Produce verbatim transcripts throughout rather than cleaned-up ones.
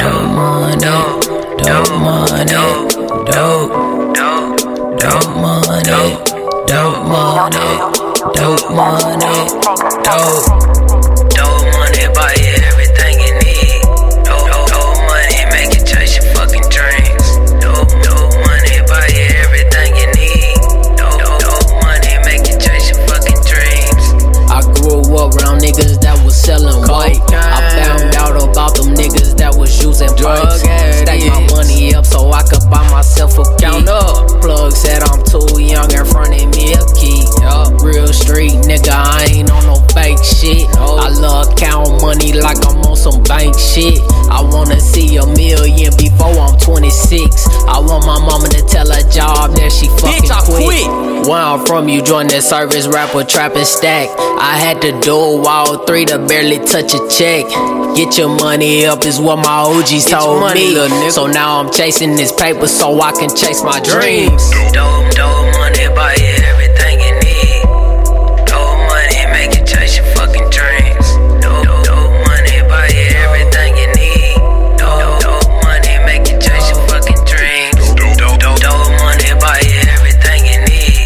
dope money, dope money, dope, dope money, dope money, dope money, dope, dope money, buy you everything you need. Dope, dope, dope money, make you chase your fucking dreams. Dope, dope money, buy you everything you need. Dope, dope, dope money, make you chase your fucking dreams. I grew up around niggas that was selling white. I found out about them niggas that was using drugs. Stack my money up so I could buy myself a count up. Plug said I'm too young and fronted me a key. Real street nigga, I ain't on no fake shit. I love count money like I'm on some bank shit. I wanna see a million before I'm twenty-six. I want my mama to tell her job that she fucking Bitch, I quit. quit. Where I'm from, you join that service, rapper, trap, and stack. I had to do all three to barely touch a check. Get your money up is what my O Gs told money, me. So now I'm chasing this paper so I can chase my dreams. Dope, dope money, buy you everything you need. Dope money, make you chase your fucking dreams. Dope, dope money, buy you everything you need. Dope, dope money, make you chase your fucking dreams. Dope, dope, dope money, buy you everything you need.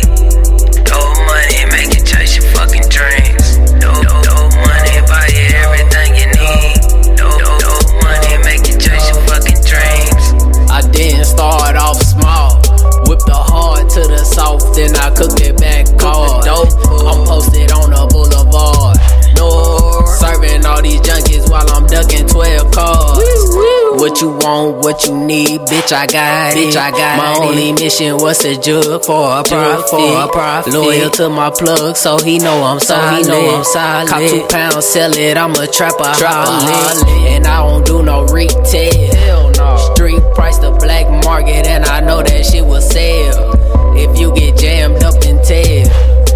Dope money, make you chase your fucking dreams. Dope, dope money, buy you everything you need. Dope, dope money, make you chase your fucking dreams. I didn't start off small. Whip the hard to the soft, then I cooked it back hard. I'm posted on the boulevard. North, serving all these junkies while I'm ducking twelve cars. What you want, what you need, bitch, I got it. Bitch, I got my it. Only mission was to jug for a profit. For a profit. Loyal to my plug, so he know I'm so solid. He know I'm solid. Cop two pounds, sell it, I'm a trapper, trapper and I don't do no retail. Hell no. Street price the black market, and I know that shit will sell. If you get jammed up in tail,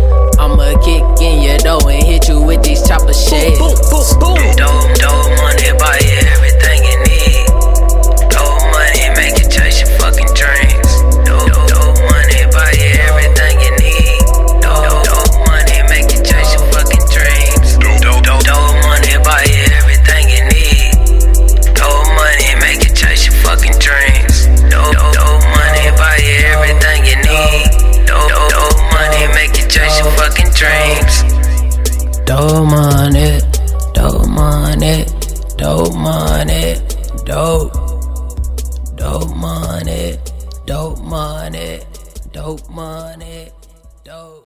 I'ma kick in your door and hit you with these chopper shells. Boom, boom, boom, boom. Dope, dope money, buy you everything you need. Dope money, make you chase your fucking dreams. Dope, dope money, buy you everything you need. Dope, dope money, make you chase your fucking dreams. Dope, dope, dope money, buy you everything you need. Dope money, make you chase your fucking dreams. Dope, dope money, buy you everything you need. Dope, dope money, make you chase your fucking dreams. Dope money, dope money, dope money, dope, dope money, dope money, dope money, dope.